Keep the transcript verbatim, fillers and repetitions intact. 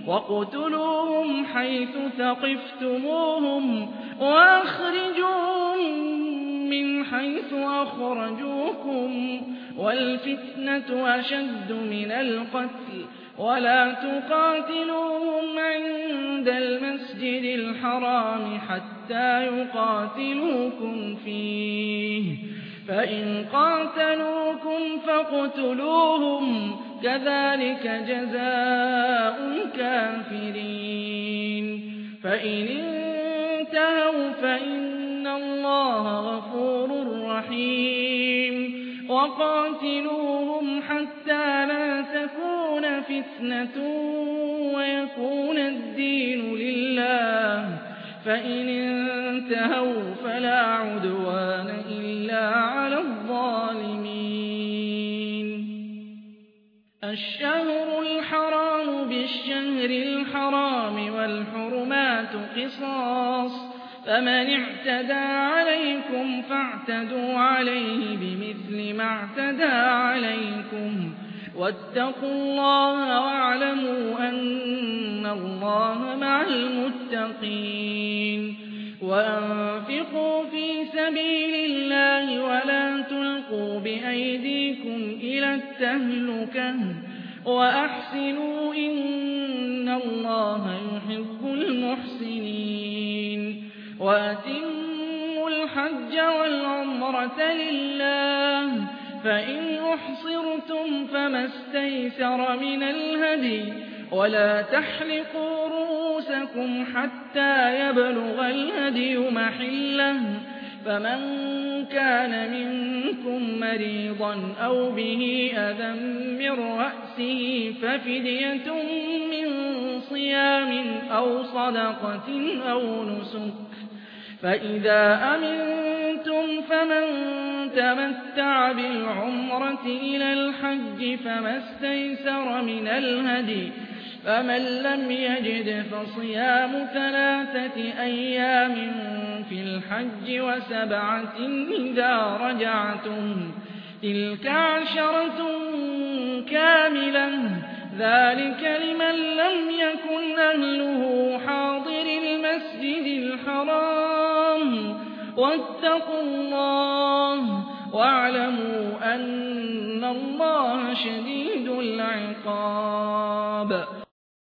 وَاقْتُلُوهُمْ حَيْثُ ثَقِفْتُمُوهُمْ وَأَخْرِجُوهُم مِّنْ حَيْثُ أَخْرَجُوكُمْ ۚ وَالْفِتْنَةُ أَشَدُّ مِنَ الْقَتْلِ ۚ وَلَا تُقَاتِلُوهُمْ عِندَ الْمَسْجِدِ الْحَرَامِ حَتَّىٰ يُقَاتِلُوكُمْ فِيهِ ۖ فَإِنْ قَاتَلُوكُمْ فَاقْتُلُوهُمْ ۗ كَذَٰلِكَ جَزَاءُ الْكَافِرِينَ. فَإِنِ انتَهَوْا فَإِنَّ اللَّهَ غَفُورٌ رَّحِيمٌ. وَقَاتِلُوهُمْ حَتَّىٰ لَا تَكُونَ فِتْنَةٌ وَيَكُونَ الدِّينُ لِلَّهِ ۖ فَإِنِ انتَهَوْا فَلَا عُدْوَانَ إِلَّا عَلَى الظَّالِمِينَ. الشَّهْرُ الْحَرَامُ بِالشَّهْرِ الْحَرَامِ وَالْحُرُمَاتُ قِصَاصٌ، فَمَنِ اعْتَدَىٰ عَلَيْكُمْ فَاعْتَدُوا عَلَيْهِ بِمِثْلِ مَا اعْتَدَىٰ عَلَيْكُمْ ۚ وَاتَّقُوا اللَّهَ وَاعْلَمُوا أَنَّ اللَّهَ مَعَ الْمُتَّقِينَ. وَأَنفِقُوا فِي سَبِيلِ اللَّهِ وَلَا تُلْقُوا بِأَيْدِيكُمْ إِلَى التَّهْلُكَةِ ۛ وَأَحْسِنُوا ۛ إِنَّ اللَّهَ يُحِبُّ الْمُحْسِنِينَ. وَأَتِمُّوا الْحَجَّ وَالْعُمْرَةَ لِلَّهِ ۚ فَإِنْ أُحْصِرْتُمْ فَمَا اسْتَيْسَرَ مِنَ الْهَدْيِ ۖ وَلَا تَحْلِقُوا رُءُوسَكُمْ حَتَّىٰ يَبْلُغَ الْهَدْيُ مَحِلَّهُ ۚ فَمَن كَانَ مِنكُم مَّرِيضًا أَوْ بِهِ أَذًى مِّن رَّأْسِهِ فَفِدْيَةٌ مِّن صِيَامٍ أَوْ صَدَقَةٍ أَوْ نُسُكٍ ۚ فَإِذَا أَمِنتُمْ فَمَن تَمَتَّعَ بِالْعُمْرَةِ إِلَى الْحَجِّ فَمَا اسْتَيْسَرَ مِنَ الْهَدْيِ ۚ فَمَن لَّمْ يَجِدْ فَصِيَامُ ثَلَاثَةِ أَيَّامٍ فِي الْحَجِّ وَسَبْعَةٍ إِذَا رَجَعْتُمْ ۗ تِلْكَ عَشَرَةٌ كَامِلَةٌ ۚ ذَٰلِكَ لِمَن لَّمْ يَكُنْ أَهْلُهُ حَاضِرِي الْمَسْجِدِ الْحَرَامِ ۚ وَاتَّقُوا اللَّهَ وَاعْلَمُوا أَنَّ اللَّهَ شَدِيدُ الْعِقَابِ.